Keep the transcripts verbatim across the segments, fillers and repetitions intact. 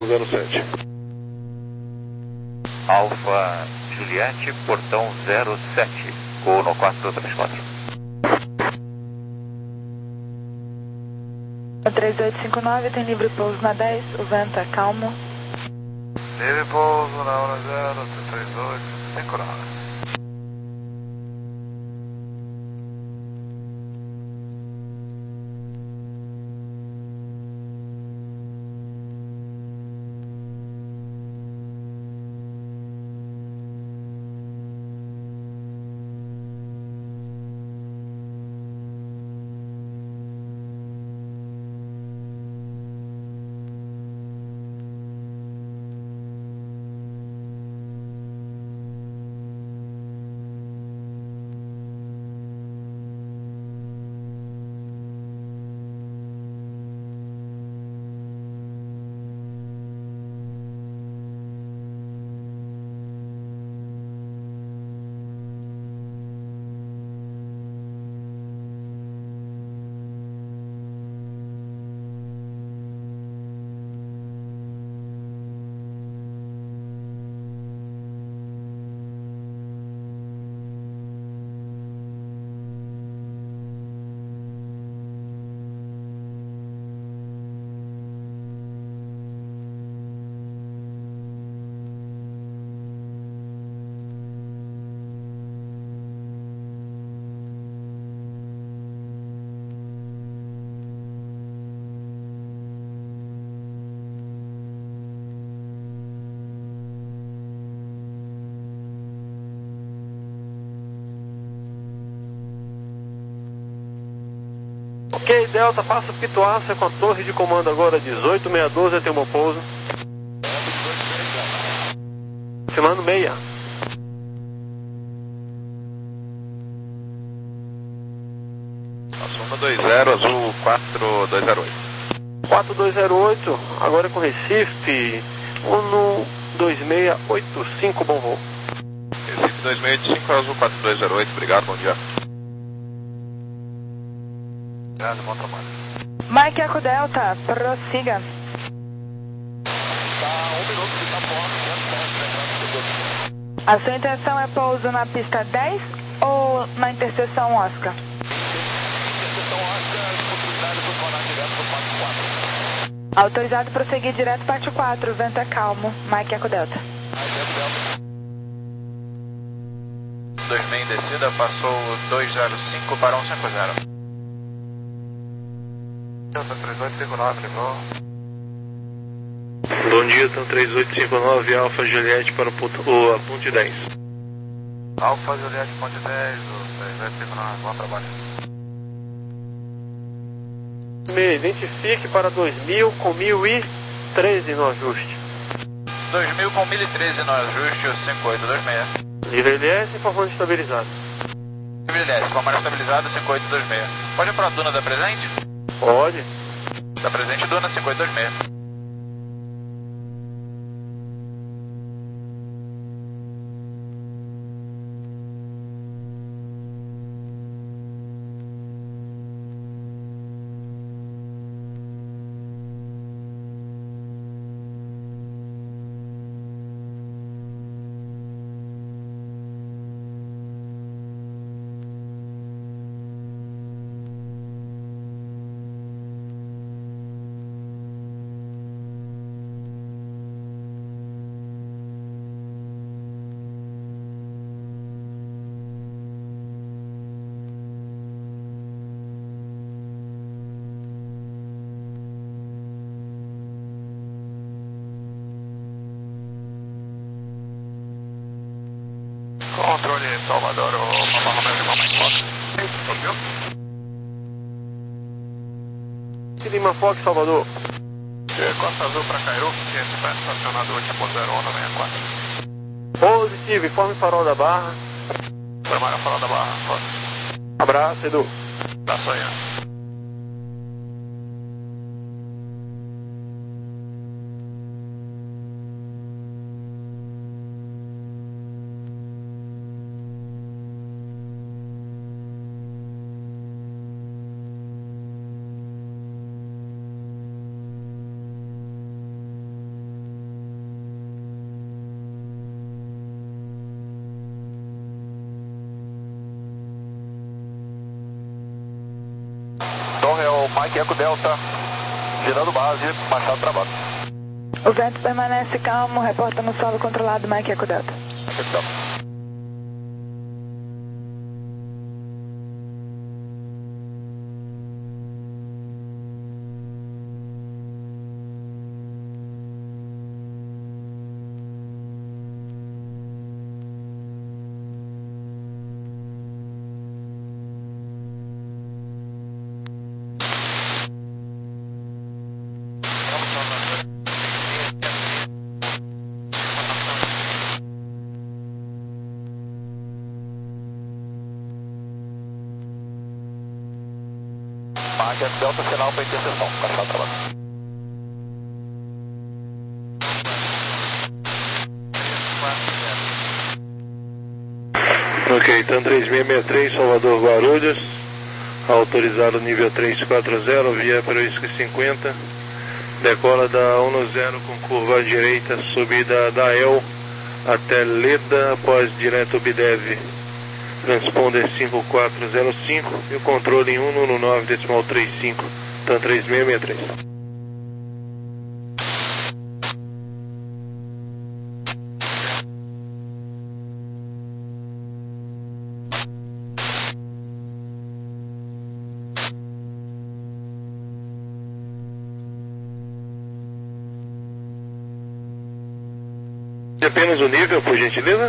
zero sete. Alfa Juliette, portão zero sete, Uno quatro três quatro. três oito cinco nove, tem livre pouso na dez, o vento é calmo. Livre pouso na hora zero, três oito cinco nove. Ok, Delta, passa o Pituácia com a torre de comando agora, dezoito seis um dois, tem um pouso. Filmando meia. Assuma dois zero, azul quatro dois zero oito. quatro dois zero oito, agora é com Recife, Uno dois seis oito cinco, bom voo. Recife dois seis oito cinco, azul quatro dois zero oito, obrigado, bom dia. Obrigado, bom trabalho. Mike Eco Delta, prossiga. Tá, um minuto que tá fora. A sua intenção é pouso na pista dez ou na interseção Oscar? Interseção Oscar, possibilidade do colar direto pro Pátio quatro. Autorizado prosseguir direto Pátio quatro, vento é calmo. Mike Eco Delta. dois seis em descida, passou dois zero cinco para um cinco zero. Delta três oito cinco nove, ligou. Bom dia, então três oito cinco nove, Alfa Juliette para o ponto, o, a ponte dez. Alfa Juliette, ponte dez, o três oito cinco nove, bom trabalho. Me identifique para dois mil com mil e treze no ajuste. dois mil com mil e treze no ajuste, o cinco oito dois seis. Livre L S, informando estabilizado. Livre L S, comando estabilizado, cinco oito dois seis. Pode ir para a Duna da Presente? Pode. Da Presente Duna, cinco oito dois seis. Controle Salvador, o Papa Romeo de Mamãe Fox. Ouviu? Lima Fox, Salvador. Costa Azul para Cairu, que está estacionado oito ponto zero um sessenta e quatro. Positivo, informe farol da Barra. Formaram farol da Barra, Fox. Abraço, Edu. Tá sonhando. Mike Eco Delta, girando base, Machado travado. O vento permanece calmo, reporta no solo controlado, Mike Eco Delta. Então. Mike Eco Delta, sinal para interseção, Machado travado. Ok, TAM três seis seis três, Salvador Guarulhos, autorizado nível trezentos e quarenta, via para o whisky cinquenta, decola da um zero com curva à direita, subida da E L até Leda, após direto Bidev, transponder cinco quatro zero cinco e o controle em um um nove decimal trinta e cinco, TAM três seis seis três. Apenas o nível, por gentileza?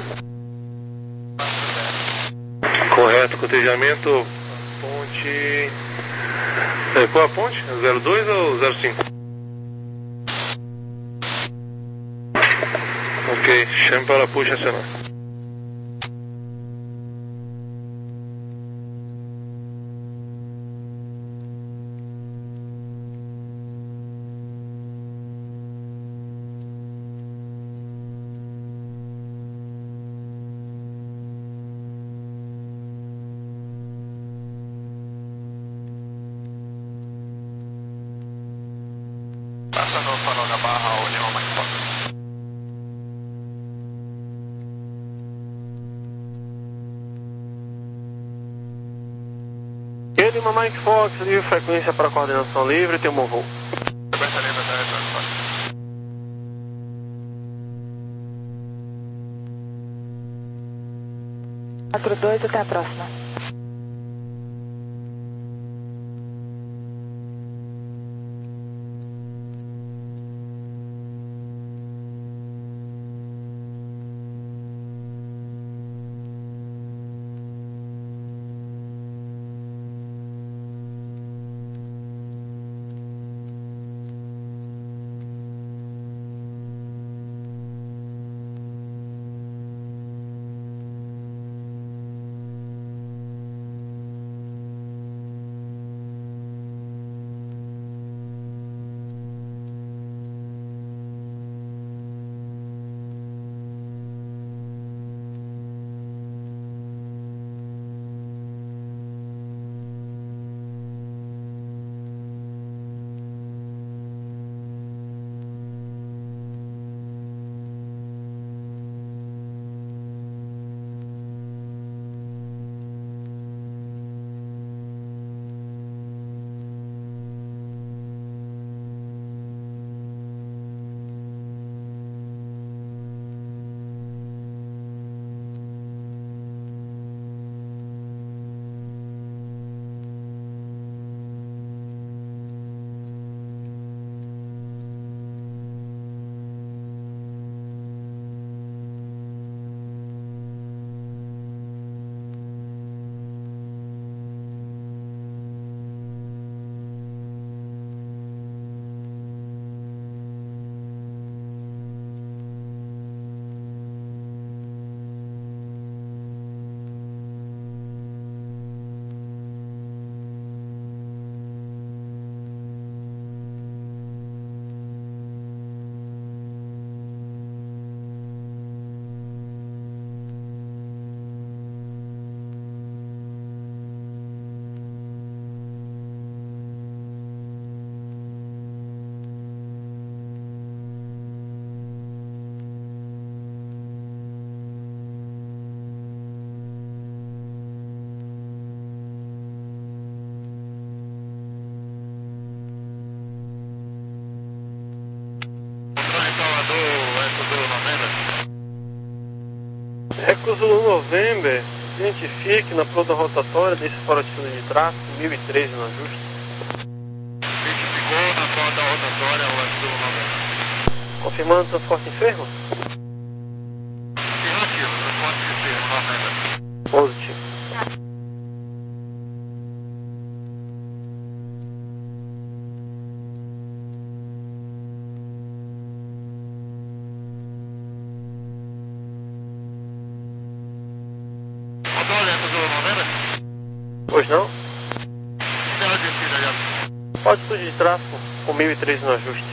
Correto, cotejamento, ponte... É, qual a ponte? zero dois ou zero cinco? Ok, chame para puxa acionar. Passa no farol da barra, o Lima Mike Fox. Lima Mike Fox, livre frequência para coordenação livre, tem um bom voo. Frequência livre até retorno, Fox. quatro dois, até a próxima. Quatro Zulu November, identifique na pronta rotatória desse fora de fila de tráfego, mil e treze no ajuste. Identificou na pronta rotatória o Zulu November. Confirmando transporte enfermo? Afirmativo, transporte enfermo, November. Positivo. Pois não? Pode de tráfego com mil e treze no ajuste.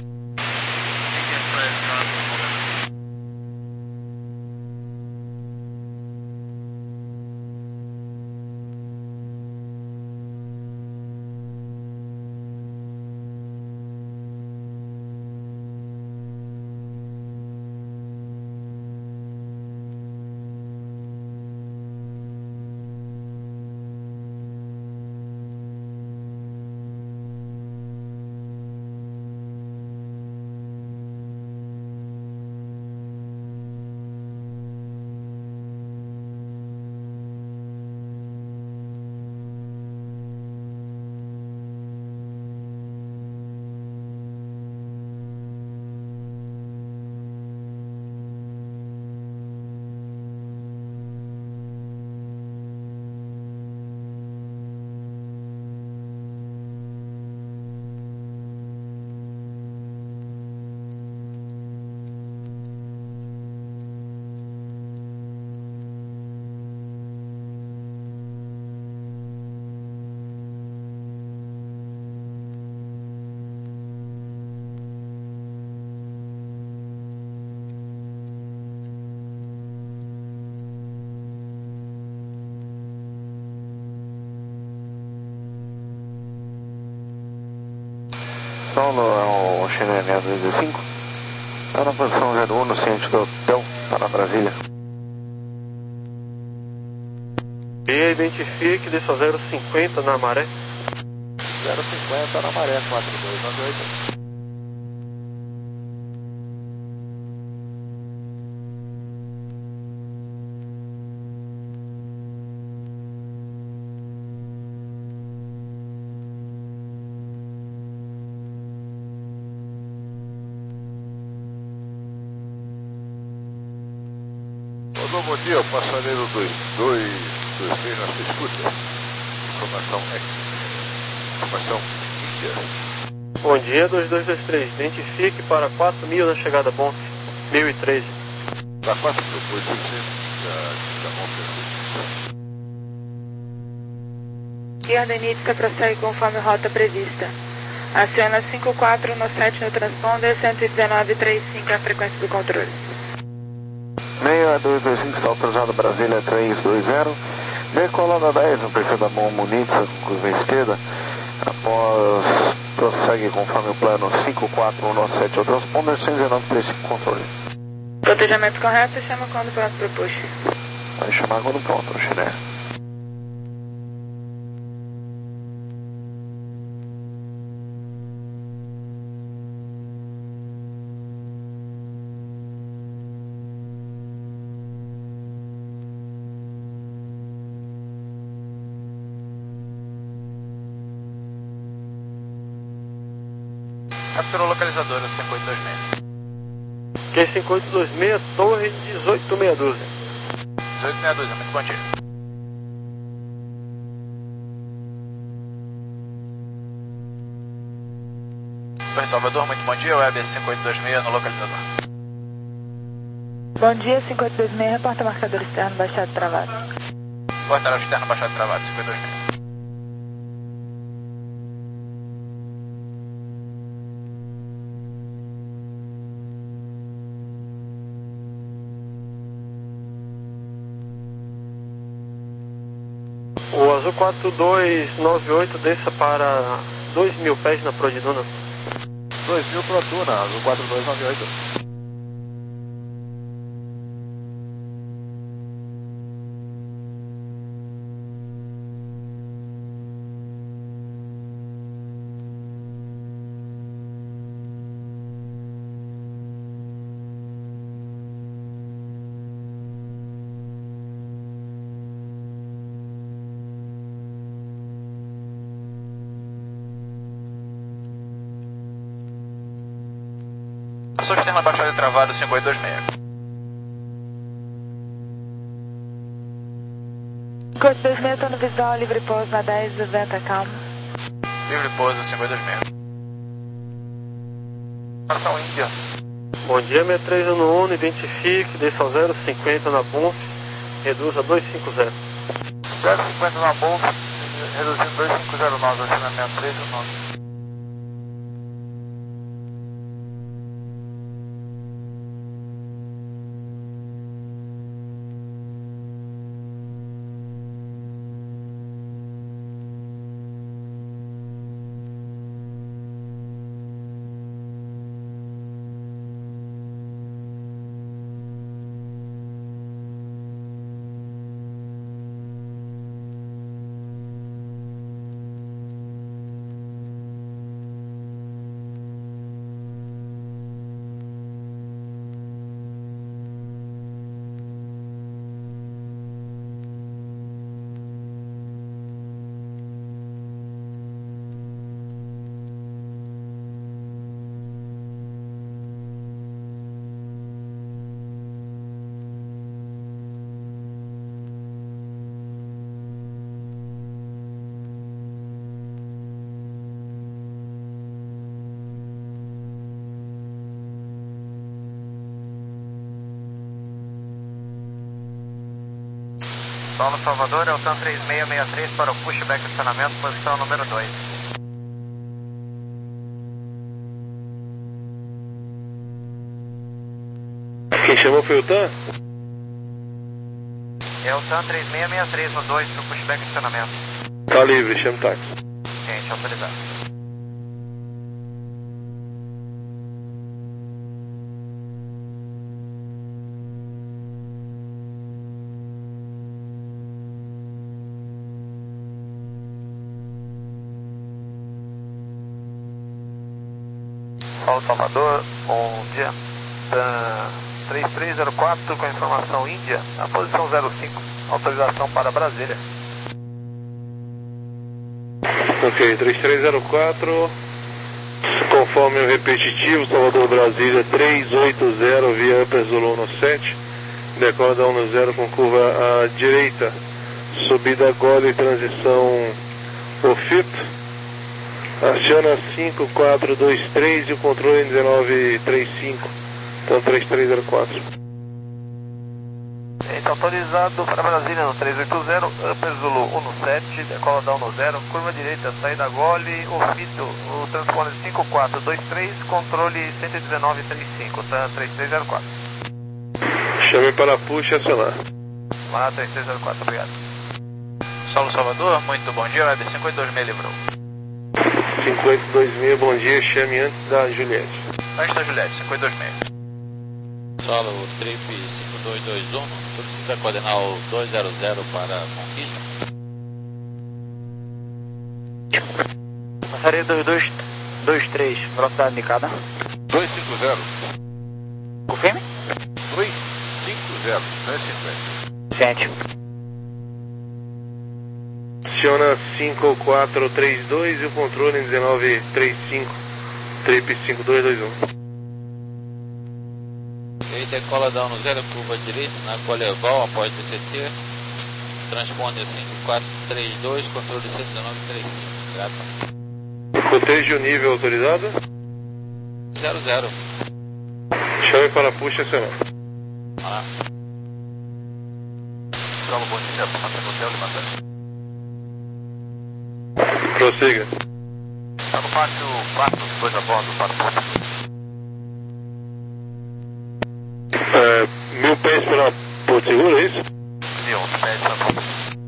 Paulo, é o Chile duzentos e cinco. Está na posição zero um no centro do hotel, para Brasília. E identifique, desça zero cinquenta na maré. zero cinquenta na maré, quatro dois nove oito. Bom dia, passageiro dois dois dois três na sua escuta. Informação X. Informação Índia. Bom dia, dois dois dois três. Identifique para quatro mil na chegada Bonf, mil e treze. Para quatro mil, pois da, da Bonf. E a ordenística prossegue conforme rota prevista. Aciona cinco quatro no sete no transponder, cento e dezenove trinta e cinco é a frequência do controle. seis dois dois cinco está autorizado Brasília três dois zero. Decolada dez no perfil da Bom Munitza, curva esquerda. Após prossegue conforme o plano cinco quatro um nove sete, o transponder cento e dezenove trinta e cinco controle. Protejamento correto, chama quando pronto para o push. Vai chamar quando pronto, Chile. Capturou o localizador, o cinco oito dois seis. Q cinco oito dois seis, torre dezoito meia dúzia. dezoito meia dúzia, muito bom dia. Torre Salvador, muito bom dia, Web cinco oito dois seis no localizador. Bom dia, cinco oito dois seis, reporta marcador externo baixado travado. Porta externo baixado travado, cinco oito dois seis. O Azul quatro dois nove oito desça para dois mil pés na Prodiduna. dois mil Produna, Azul quatro dois nove oito. informação externa baixada de travado cinco oito dois seis. cinco oito dois seis, tô no visual, livre pouso na dez duzentos, calma. Livre pouso cinco oito dois seis. Informação Índia. Bom dia, seis três um um, identifique, desça ao zero cinquenta na B U N F, reduza dois cinco zero. zero cinquenta na B U N F, reduzindo dois cinco zero nove, acionamento três um nove. Paulo Salvador, é o TAM três seis seis três para o pushback acionamento, posição número dois. Quem chamou foi o TAM? É o TAM três seis seis três no dois para o pushback acionamento. Tá livre, chama o táxi. Gente, autorizado. Paulo Salvador, bom dia. TAM três três zero quatro com informação Índia, na posição zero cinco, autorização para Brasília. Ok, três três zero quatro, conforme o repetitivo, Salvador Brasília três oito zero via Upper Zulu sete, decola da dez com curva à direita, subida Gole, transição Ofito. Aciona cinco quatro dois três e o controle dezenove trinta e cinco, então três três zero quatro. Gente, autorizado para Brasília no três oito zero, Upper Zulu sete, decola da dez, curva direita, saída Gole, Ofito, o transponder cinco quatro dois três, controle cento e dezenove trinta e cinco, TAM três três zero quatro. Chame para push e acionar. Lá três três zero quatro, obrigado. Saulo Salvador, muito bom dia, Web cinco oito dois seis livrou. cinco oito dois seis, bom dia, chame antes da Juliette. Antes da Juliette, cinco oito dois seis. Solo Trip cinco dois dois um, solicita coordenar o dois zero zero para Conquista. Passaria dois dois dois três, velocidade indicada. dois cinco zero. Confirme? dois cinco zero, dois cinquenta. Gente. Aciona cinco quatro três dois e o controle em dezenove trinta e cinco, Trip cinco dois dois um. Ele decola da zero, curva direita, na Coleval, após D C T. Transponder cinco quatro três dois, controle cento e dezenove trinta e cinco. Grata. Cotejo nível autorizado? zero zero. Chame para push e acionar. Ah. Saulo, bom dia, Santa Hotel de Matanza. Prossiga. Está no pátio quatro, dois a bordo, para o ponto. É, mil pés para Porto Seguro, é isso? Mil, pés para ponto.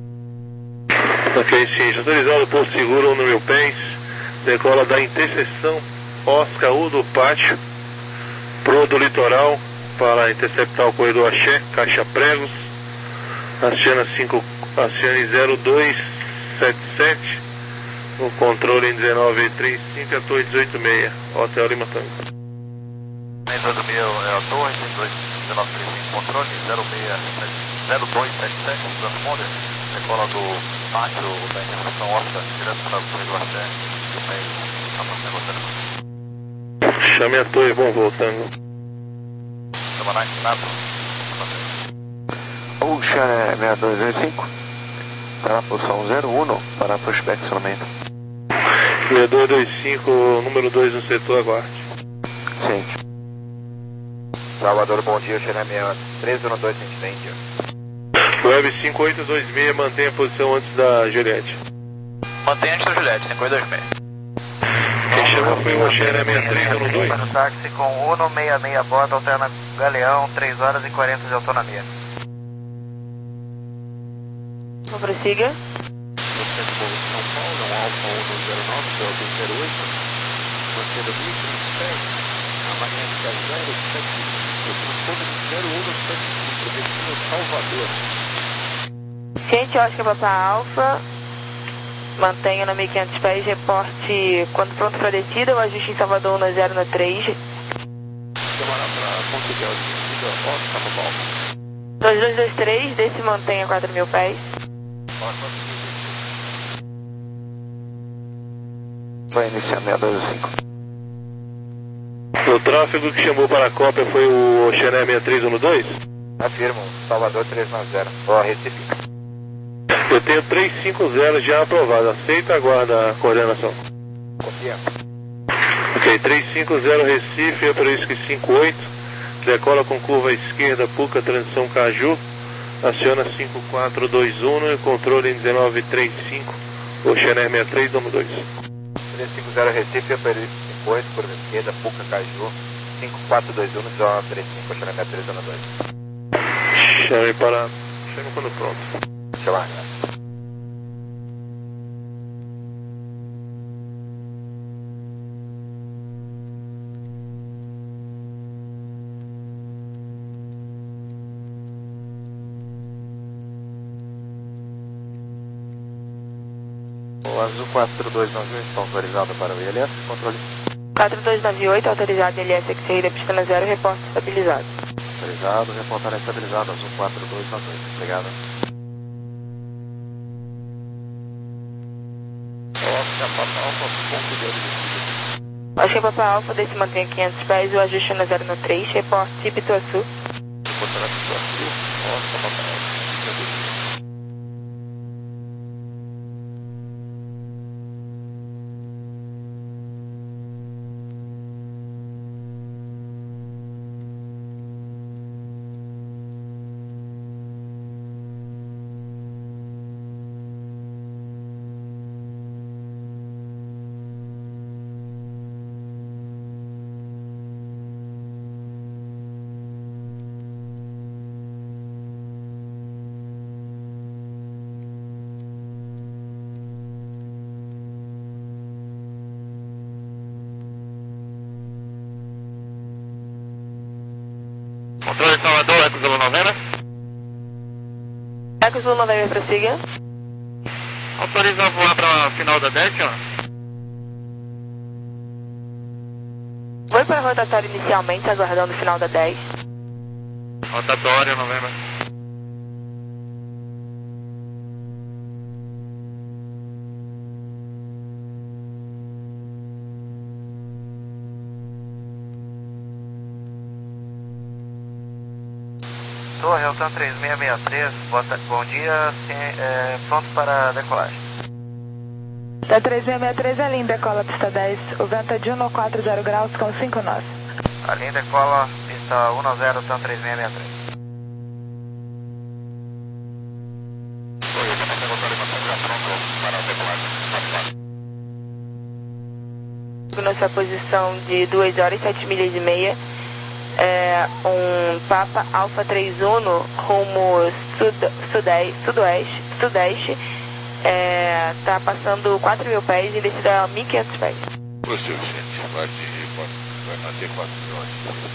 Ok, sim, autorizado Porto Seguro no mil pés, decola da interseção Oscar U do pátio, pro do litoral, para interceptar o corredor Axé, Caixa Pregos, aciona cinco, acione zero dois sete sete, o controle em dezenove trinta e cinco, a torre dezoito seis, Hotel Lima Tango. Lembra do meu, é a torre, dezenove trinta e cinco, controle, zero dois sete sete, transponder, decola do pátio da interseção Oscar, direto para o corredor Axé, e o meio, a próxima. Chame a torre, bom voo, Tango. Ocean seis dois dois cinco, está na posição zero um para pushback somente. seis dois dois cinco, número dois no setor, aguarde. Sim. Salvador, bom dia, Ocean seis três um dois, Índia. Web cinco oito dois seis, mantenha a posição antes da Juliette. Mantenha antes da Juliette, cinco oito dois seis. Quem chamou foi o Ocean seis três um dois. No táxi com Uno seis seis, bota, alterna Galeão, três horas e quarenta de autonomia. Não prossiga. São Paulo, um Alfa um zero nove, Delta zero oito, mantendo mil e trinta pés, amanhã zero sete, eu transporte de zero um sete cinco, destino Salvador. Ciente, Oscar Papa Alfa, mantenha no mil e quinhentos pés, reporte quando pronto para descida, o ajuste em Salvador um zero no três. Demora para Montevideo de descida, Oscar Papa Alfa. dois dois dois três, desce mantenha quatro mil pés. Vai iniciar seis dois dois cinco. O tráfego que chamou para a cópia foi o Ocean seis três um dois? Afirmo, Salvador três nove zero, ó, Recife. Eu tenho três cinco zero já aprovado, aceita, aguarda a coordenação. Confia. Ok, três cinco zero Recife, é para isso que cinco oito, decola com curva à esquerda, Puca, transição Caju, aciona cinco quatro dois um, controle em dezenove trinta e cinco, Ocean seis três um dois. três cinco zero Recife, Perício cinco oito, curva esquerda, Puca, Caju, cinco quatro dois um, dezenove trinta e cinco, Ocean seis três um dois. Chame para... chame quando pronto. Chamar. O Azul quatro dois nove oito está autorizado para o I L S, controle. quatro dois nove oito, autorizado I L S X R da pista zero, reporte estabilizado. Autorizado, reportar estabilizado, Azul quatro dois nove oito, obrigado. Oscar Papa Alfa, ponto de descida. Oscar Papa Alfa, desce mantenha quinhentos pés, o ajuste no zero no três, reporte Pituaçu. Reportará Pituaçu, Oscar Papa Alfa, pista descida. Controle Salvador, Eco Zulu novena. Eco Zulu novena, prossiga. Autoriza a voar para a final da dez, ó. Foi para a rotatória inicialmente, aguardando o final da dez. Rotatória, novena. Torre, Altan três seis seis três, boa tarde, bom dia, sim, é, pronto para decolagem. Da três seis seis três, a linha decola pista dez, o vento é de um quatro zero graus com cinco nós. A linha decola pista um zero, Altan três seis seis três. Nossa posição de duas horas e sete milhas e meia. É um Papa Alfa três um rumo sud, sudeste, sudoeste, sudeste, é, tá passando quatro mil pés e descida a mil e quinhentos pés. Positivo, gente, vai atingir, vai manter quatro milhões.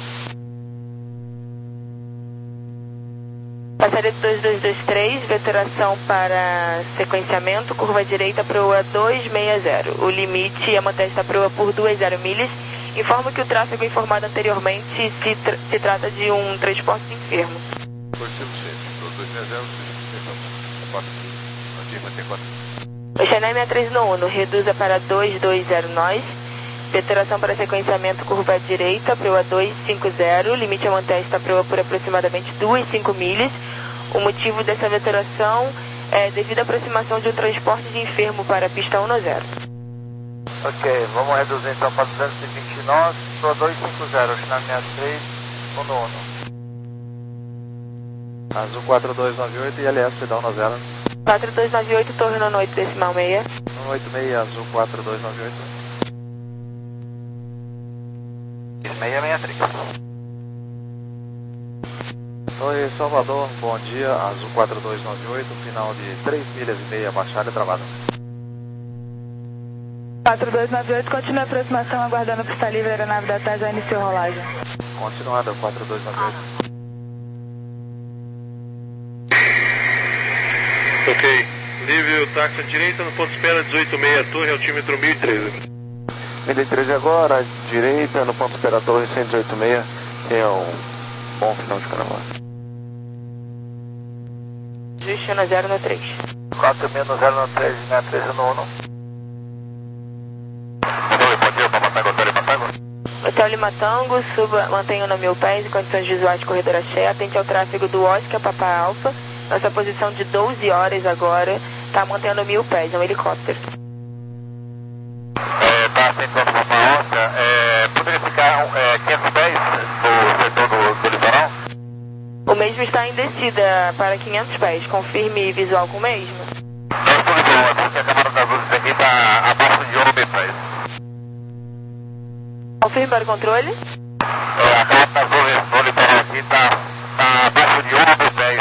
Passaria dois dois dois três, veteração para sequenciamento, curva direita proa duzentos e sessenta. O limite é manter esta proa por duzentas milhas. Informo que o tráfego informado anteriormente se, tra se trata de um transporte enfermo. Positivo, gente, duzentos e sessenta, quatro mil, manter quatro mil. O Chanel seis três um, reduza para dois dois zero nós, Veteração para sequenciamento curva direita, proa dois cinco zero, limite a manter esta proa por aproximadamente duas vírgula cinco milhas. O motivo dessa veteração é devido à aproximação de um transporte de enfermo para a pista um zero. Ok, vamos reduzir então para duzentos e vinte nós, proa dois cinco zero, China sessenta e três, um um. Azul quatro dois nove oito e L S da um zero. quatro dois nove oito, torre no oito decimal seis. um oito seis, Azul quatro dois nove oito. seis seis três. Oi, Salvador, bom dia, Azul quatro dois nove oito, final de três milhas e meia, baixada e travada. quatro dois nove oito, continua a aproximação, aguardando pista livre, a aeronave da T A S já iniciou rolagem. Continuada, quatro dois nove oito. Ok, livre o táxi à direita no ponto de espera dezoito seis, torre, altímetro mil e treze. mil e treze agora, direita no ponto de espera torre cento e dezoito seis, tenha um bom final de carnaval. Justo no zero no três. quatro mil no zero no três, sessenta e três no um. Hotel Lima Tango, suba, mantenha no mil pés em condições visuais de corredor axé, atente ao tráfego do Oscar Papa Alfa, nossa posição de doze horas agora, está mantendo mil pés, é um helicóptero. É, tá, atente ao Papa Alfa, é, poderia ficar é, quinhentos pés no setor do, do litoral? O mesmo está em descida para quinhentos pés, confirme visual com o mesmo. Não, tudo bom, porque a câmara das luzes aqui está abaixo de onze pés. Confirme para o controle. É, a câmara das luzes do litoral aqui está tá abaixo de onze pés.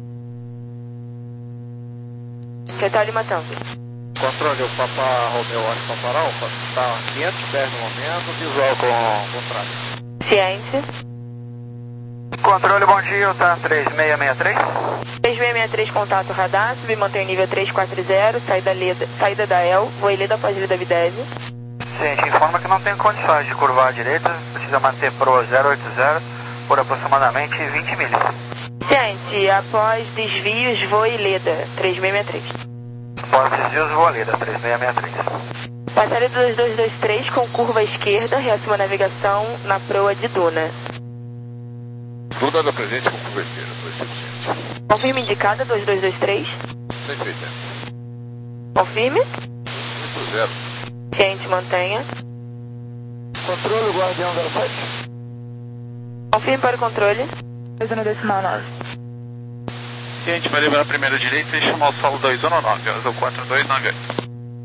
Hotel Lima Tango. Controle, o Papa Romeo Oscar Papa Alfa, está quinhentos pés no momento, visual com o tráfego. Ciente. Controle, bom dia, tá três seis seis três. três seis seis três, contato radar, submantém o nível três quatro zero, saída, Leda, saída da E L, voo Leda após Leda Videse. Gente, informa que não tem condições de curvar à direita, precisa manter proa zero oito zero por aproximadamente vinte milhas. Ciente, após desvios, voo Leda, três seis seis três. Após desvios, voo Leda, três seis seis três. Passaria do dois dois dois três com curva à esquerda, reação a navegação na proa de Duna. Duna da presente com curva esquerda, dois cento. Confirme indicada, dois dois dois três. cento e oitenta. Confirme. oito zero. Ciente, mantenha. Controle, Guardião zero sete. Confirme para o controle. dois no decimal nove. Ciente, vai liberar a primeira direita e chamar o solo dois um nove, Azul quatro dois nove oito.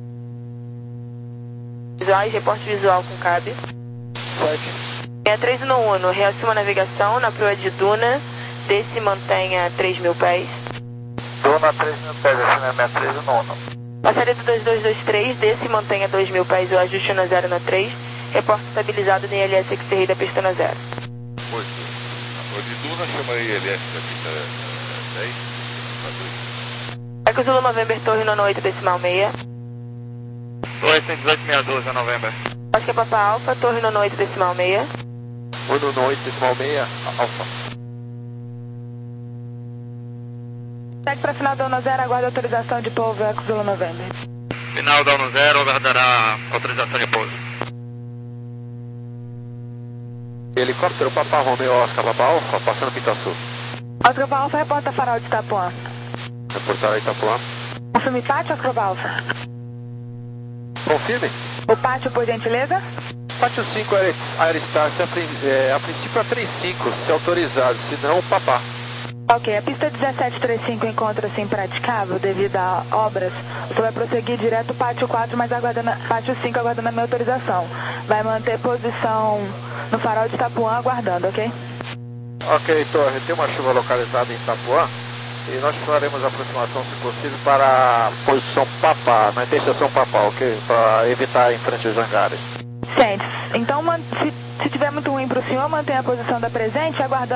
Visuais, reporte visual com cabe. sete. É três no um, reassuma a navegação na proa de Duna, desce e mantenha três mil pés. Duna três mil pés, acima sessenta e três no um. Passaria do dois dois dois três, desce e mantenha dois mil pés, o ajuste no zero no três, reporte estabilizado no I L S X-Ray da pista no zero. oito. O de Duna chama I L S da pista dez. Eco Zulu November, torre no oito decimal seis. Torre cento e dezoito seis doze, November. Oscar Papa Alfa, torre no oito decimal seis. um no oito decimal seis, Alfa. Segue para final da um zero, aguarda autorização de pouso, Eco Zulu November. Final da um zero, aguardará autorização de pouso. Helicóptero Papa Romeo Oscar Papa Alfa, passando Pitaçu. Oscar Papa Alfa, reporta farol de Itapuã. Reportar Itapuã. Confirme pátio, Oscar Papa Alfa. Confirme. O pátio, por gentileza? Pátio cinco, Aerostar, a, é, a princípio a três cinco, se autorizado, se não, Papá. Ok, a pista dezessete trinta e cinco encontra-se impraticável devido a obras. Você vai prosseguir direto pátio quatro, mas aguardando, pátio cinco aguardando a minha autorização. Vai manter posição no farol de Itapuã aguardando, ok? Ok, Torre, tem uma chuva localizada em Itapuã e nós faremos a aproximação, se possível, para a posição Papá, na interseção Papá, ok? Para evitar em frente aos hangares. Sente. Então, se, se tiver muito ruim para o senhor, mantenha a posição da presente aguardando.